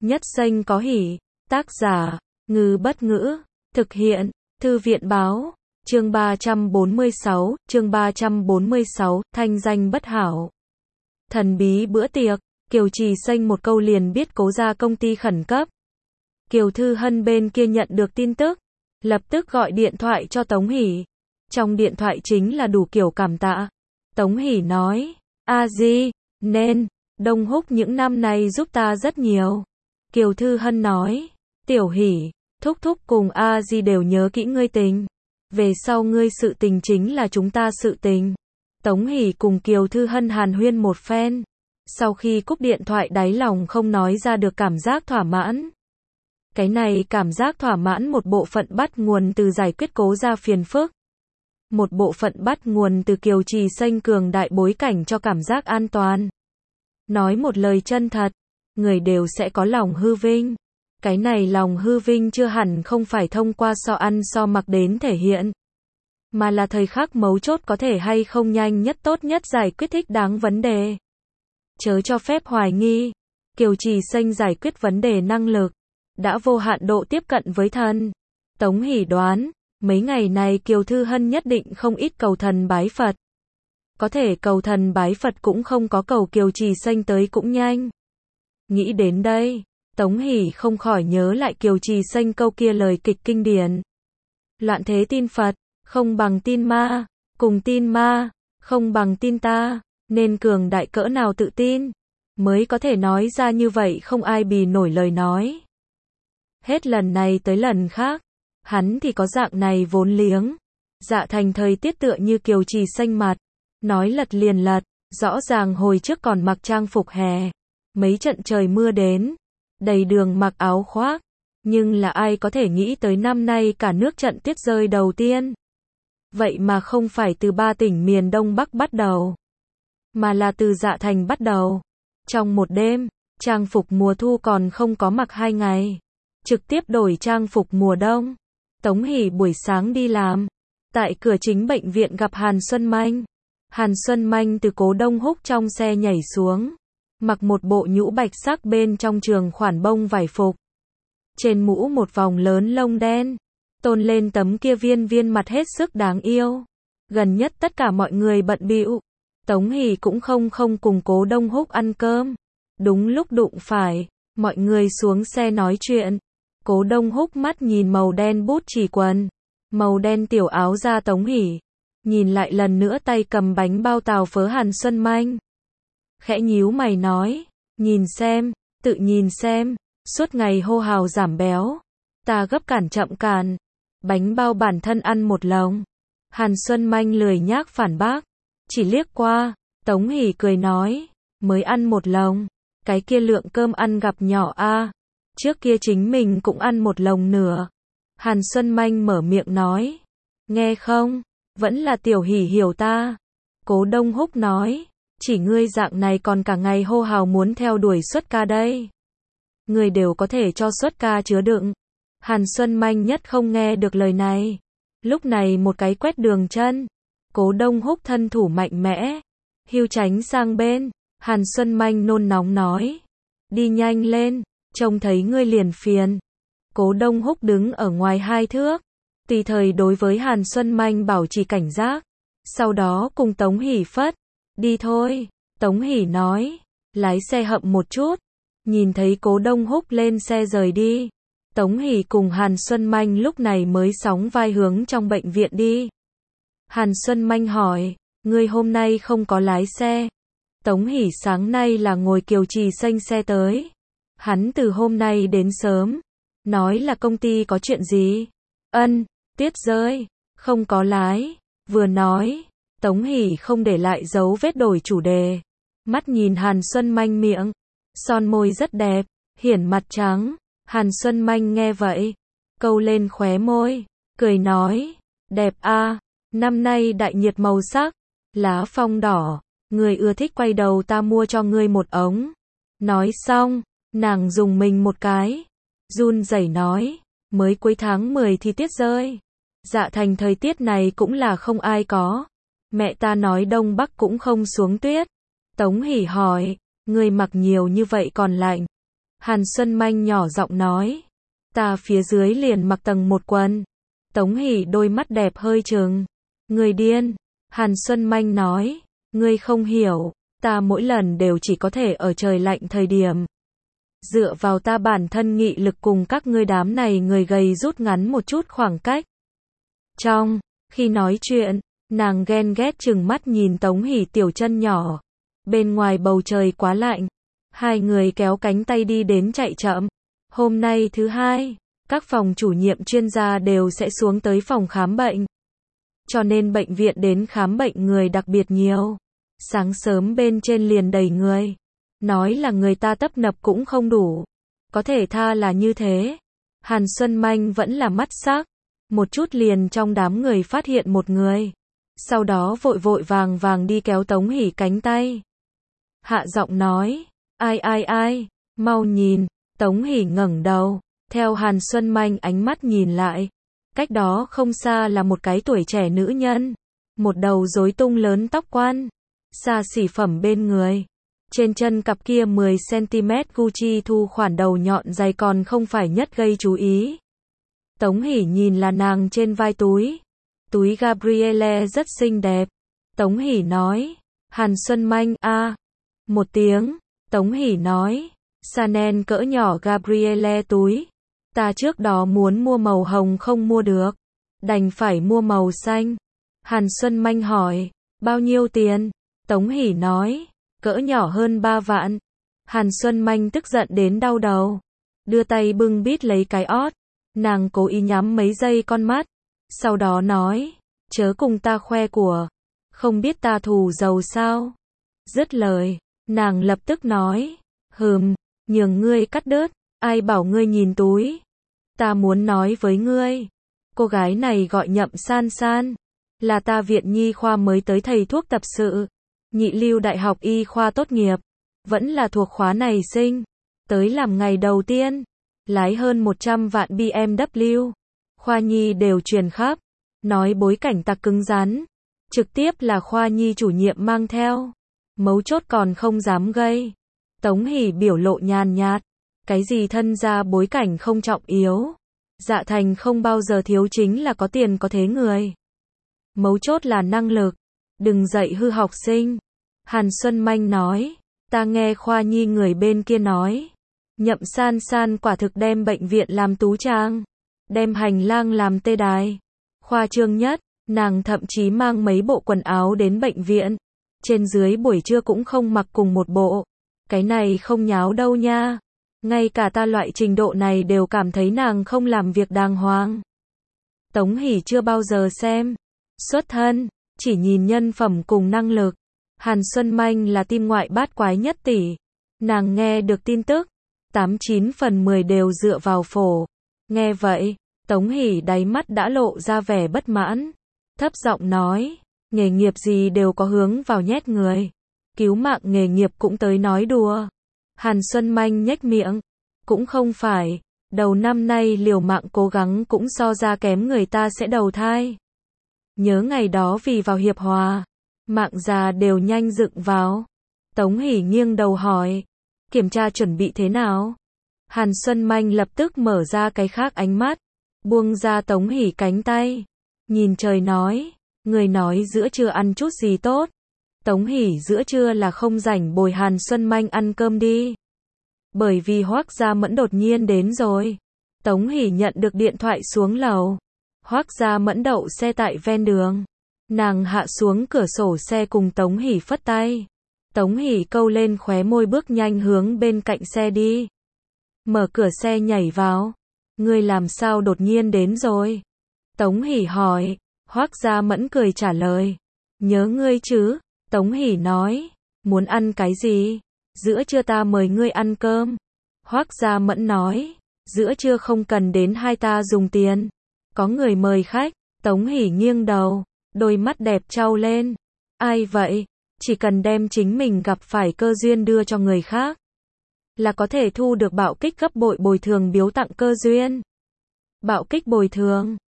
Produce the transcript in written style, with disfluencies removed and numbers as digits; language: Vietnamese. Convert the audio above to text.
Nhất xanh có hỉ. Tác giả, Ngư Bất Ngữ. Thực hiện, Thư viện Báo. Chương 346, chương 346, thanh danh bất hảo. Thần bí bữa tiệc, Kiều Trì Xanh một câu liền biết Cố gia công ty khẩn cấp. Kiều Thư Hân bên kia nhận được tin tức, lập tức gọi điện thoại cho Tống Hỷ. Trong điện thoại chính là đủ kiểu cảm tạ. Tống Hỷ nói, A Di, nên, Đông Húc những năm nay giúp ta rất nhiều. Kiều Thư Hân nói, Tiểu Hỷ, thúc thúc cùng A Di đều nhớ kỹ ngươi tình. Về sau ngươi sự tình chính là chúng ta sự tình. Tống Hỷ cùng Kiều Thư Hân hàn huyên một phen. Sau khi cúp điện thoại đáy lòng không nói ra được cảm giác thỏa mãn. Cái này cảm giác thỏa mãn một bộ phận bắt nguồn từ giải quyết Cố gia phiền phức. Một bộ phận bắt nguồn từ Kiều Trì Xanh cường đại bối cảnh cho cảm giác an toàn. Nói một lời chân thật, người đều sẽ có lòng hư vinh. Cái này lòng hư vinh chưa hẳn không phải thông qua so ăn so mặc đến thể hiện. Mà là thời khắc mấu chốt có thể hay không nhanh nhất tốt nhất giải quyết thích đáng vấn đề. Chớ cho phép hoài nghi. Kiều Trì Xanh giải quyết vấn đề năng lực. Đã vô hạn độ tiếp cận với thần. Tống Hỷ đoán, mấy ngày này Kiều Thư Hân nhất định không ít cầu thần bái Phật. Có thể cầu thần bái Phật cũng không có cầu Kiều Trì Xanh tới cũng nhanh. Nghĩ đến đây, Tống Hỷ không khỏi nhớ lại Kiều Trì Xanh câu kia lời kịch kinh điển. Loạn thế tin Phật, không bằng tin ma, cùng tin ma, không bằng tin ta, nên cường đại cỡ nào tự tin, mới có thể nói ra như vậy không ai bì nổi lời nói. Hết lần này tới lần khác, hắn thì có dạng này vốn liếng. Dạ thành thời tiết tựa như Kiều Trì Xanh mặt, nói lật liền lật, rõ ràng hồi trước còn mặc trang phục hè. Mấy trận trời mưa đến, đầy đường mặc áo khoác, nhưng là ai có thể nghĩ tới năm nay cả nước trận tuyết rơi đầu tiên. Vậy mà không phải từ 3 tỉnh miền Đông Bắc bắt đầu, mà là từ Dạ thành bắt đầu. Trong một đêm, trang phục mùa thu còn không có mặc 2 ngày, trực tiếp đổi trang phục mùa đông. Tống Hỷ buổi sáng đi làm, tại cửa chính bệnh viện gặp Hàn Xuân Manh. Hàn Xuân Manh từ Cố Đông Húc trong xe nhảy xuống, mặc một bộ nhũ bạch sắc bên trong trường khoản bông vải phục. Trên mũ một vòng lớn lông đen, tôn lên tấm kia viên viên mặt hết sức đáng yêu. Gần nhất tất cả mọi người bận bịu, Tống Hỷ cũng không cùng Cố Đông Húc ăn cơm. Đúng lúc đụng phải, mọi người xuống xe nói chuyện. Cố Đông Húc mắt nhìn màu đen bút chỉ quần, màu đen tiểu áo da Tống Hỷ, nhìn lại lần nữa tay cầm bánh bao tàu phớ Hàn Xuân Manh. Khẽ nhíu mày nói, nhìn xem, tự nhìn xem, suốt ngày hô hào giảm béo, ta gấp cản chậm cản, bánh bao bản thân ăn một lồng. Hàn Xuân Manh lười nhác phản bác, chỉ liếc qua. Tống Hỷ cười nói, mới ăn một lồng, cái kia lượng cơm ăn gặp nhỏ a. Trước kia chính mình cũng ăn một lồng nửa. Hàn Xuân Manh mở miệng nói, nghe không, vẫn là Tiểu Hỷ hiểu ta. Cố Đông Húc nói, chỉ ngươi dạng này còn cả ngày hô hào muốn theo đuổi xuất ca đây. Người đều có thể cho xuất ca chứa đựng. Hàn Xuân Manh nhất không nghe được lời này. Lúc này một cái quét đường chân. Cố Đông Húc thân thủ mạnh mẽ, hưu tránh sang bên. Hàn Xuân Manh nôn nóng nói, đi nhanh lên, trông thấy ngươi liền phiền. Cố Đông Húc đứng ở ngoài 2 thước, tùy thời đối với Hàn Xuân Manh bảo trì cảnh giác. Sau đó cùng Tống Hỷ phất, đi thôi. Tống Hỷ nói, lái xe hậm một chút. Nhìn thấy Cố Đông Húc lên xe rời đi, Tống Hỷ cùng Hàn Xuân Manh lúc này mới sóng vai hướng trong bệnh viện đi. Hàn Xuân Manh hỏi, ngươi hôm nay không có lái xe? Tống Hỷ sáng nay là ngồi Kiều Trì Xanh xe tới. Hắn từ hôm nay đến sớm, nói là công ty có chuyện gì? Tuyết rơi, không có lái. Vừa nói, Tống Hỷ không để lại dấu vết đổi chủ đề. Mắt nhìn Hàn Xuân Manh miệng, son môi rất đẹp, hiển mặt trắng. Hàn Xuân Manh nghe vậy, câu lên khóe môi, cười nói, đẹp a, năm nay đại nhiệt màu sắc, lá phong đỏ, người ưa thích quay đầu ta mua cho ngươi một ống. Nói xong, nàng dùng mình một cái, run rẩy nói, mới cuối tháng 10 thì tuyết rơi. Dạ thành thời tiết này cũng là không ai có. Mẹ ta nói Đông Bắc cũng không xuống tuyết. Tống Hỷ hỏi, ngươi mặc nhiều như vậy còn lạnh. Hàn Xuân Manh nhỏ giọng nói. Ta phía dưới liền mặc tầng một quần. Tống Hỷ đôi mắt đẹp hơi trừng. Người điên. Hàn Xuân Manh nói. Ngươi không hiểu. Ta mỗi lần đều chỉ có thể ở trời lạnh thời điểm. Dựa vào ta bản thân nghị lực cùng các ngươi đám này người gầy rút ngắn một chút khoảng cách. Trong khi nói chuyện, nàng ghen ghét chừng mắt nhìn Tống Hỷ tiểu chân nhỏ. Bên ngoài bầu trời quá lạnh. Hai người kéo cánh tay đi đến chạy chậm. Hôm nay thứ hai, các phòng chủ nhiệm chuyên gia đều sẽ xuống tới phòng khám bệnh. Cho nên bệnh viện đến khám bệnh người đặc biệt nhiều. Sáng sớm bên trên liền đầy người. Nói là người ta tấp nập cũng không đủ. Có thể tha là như thế. Hàn Xuân Manh vẫn là mắt sắc. Một chút liền trong đám người phát hiện một người. Sau đó vội vội vàng vàng đi kéo Tống Hỷ cánh tay. Hạ giọng nói. Ai, mau nhìn. Tống Hỷ ngẩng đầu. Theo Hàn Xuân Manh ánh mắt nhìn lại. Cách đó không xa là một cái tuổi trẻ nữ nhân. Một đầu rối tung lớn tóc quan. Xa xỉ phẩm bên người. Trên chân cặp kia 10cm Gucci thu khoản đầu nhọn dày còn không phải nhất gây chú ý. Tống Hỷ nhìn là nàng trên vai túi. Túi Gabrielle rất xinh đẹp. Tống Hỷ nói. Hàn Xuân Manh một tiếng. Tống Hỷ nói. Chanel cỡ nhỏ Gabrielle túi. Ta trước đó muốn mua màu hồng không mua được. Đành phải mua màu xanh. Hàn Xuân Manh hỏi. Bao nhiêu tiền? Tống Hỷ nói. Cỡ nhỏ hơn 3 vạn. Hàn Xuân Manh tức giận đến đau đầu. Đưa tay bưng bít lấy cái ót. Nàng cố ý nhắm mấy giây con mắt. Sau đó nói. Chớ cùng ta khoe của. Không biết ta thù giàu sao? Dứt lời. Nàng lập tức nói. Nhường ngươi cắt đứt. Ai bảo ngươi nhìn túi? Ta muốn nói với ngươi. Cô gái này gọi Nhậm San San. Là ta viện nhi khoa mới tới thầy thuốc tập sự. Nhị lưu đại học y khoa tốt nghiệp. Vẫn là thuộc khóa này sinh. Tới làm ngày đầu tiên. Lái hơn 100 vạn BMW. Khoa nhi đều truyền khắp. Nói bối cảnh ta cứng rắn. Trực tiếp là khoa nhi chủ nhiệm mang theo. Mấu chốt còn không dám gây. Tống Hỷ biểu lộ nhàn nhạt. Cái gì thân gia bối cảnh không trọng yếu. Dạ thành không bao giờ thiếu chính là có tiền có thế người. Mấu chốt là năng lực. Đừng dạy hư học sinh. Hàn Xuân Manh nói. Ta nghe khoa nhi người bên kia nói. Nhậm San San quả thực đem bệnh viện làm tú trang. Đem hành lang làm tê đài. Khoa trương nhất. Nàng thậm chí mang mấy bộ quần áo đến bệnh viện. Trên dưới buổi trưa cũng không mặc cùng một bộ. Cái này không nháo đâu nha. Ngay cả ta loại trình độ này đều cảm thấy nàng không làm việc đàng hoàng. Tống Hỷ chưa bao giờ xem. Xuất thân. Chỉ nhìn nhân phẩm cùng năng lực. Hàn Xuân Manh là tim ngoại bát quái nhất tỷ. Nàng nghe được tin tức. 89 phần 10 đều dựa vào phổ. Nghe vậy. Tống Hỷ đáy mắt đã lộ ra vẻ bất mãn. Thấp giọng nói. Nghề nghiệp gì đều có hướng vào nhét người. Cứu mạng nghề nghiệp cũng tới nói đùa. Hàn Xuân Manh nhếch miệng. Cũng không phải. Đầu năm nay liều mạng cố gắng cũng so ra kém người ta sẽ đầu thai. Nhớ ngày đó vì vào hiệp hòa. Mạng già đều nhanh dựng vào. Tống Hỷ nghiêng đầu hỏi. Kiểm tra chuẩn bị thế nào? Hàn Xuân Manh lập tức mở ra cái khác ánh mắt. Buông ra Tống Hỷ cánh tay. Nhìn trời nói. Người nói giữa trưa ăn chút gì tốt. Tống Hỷ giữa trưa là không rảnh bồi Hàn Xuân Manh ăn cơm đi. Bởi vì Hoắc Gia Mẫn đột nhiên đến rồi. Tống Hỷ nhận được điện thoại xuống lầu. Hoắc Gia Mẫn đậu xe tại ven đường. Nàng hạ xuống cửa sổ xe cùng Tống Hỷ phất tay. Tống Hỷ câu lên khóe môi bước nhanh hướng bên cạnh xe đi. Mở cửa xe nhảy vào. Ngươi làm sao đột nhiên đến rồi? Tống Hỷ hỏi. Hoắc Gia Mẫn cười trả lời. Nhớ ngươi chứ? Tống Hỷ nói. Muốn ăn cái gì? Giữa trưa ta mời ngươi ăn cơm. Hoắc Gia Mẫn nói. Giữa trưa không cần đến hai ta dùng tiền. Có người mời khách. Tống Hỷ nghiêng đầu. Đôi mắt đẹp trao lên. Ai vậy? Chỉ cần đem chính mình gặp phải cơ duyên đưa cho người khác. Là có thể thu được bạo kích gấp bội bồi thường biếu tặng cơ duyên. Bạo kích bồi thường.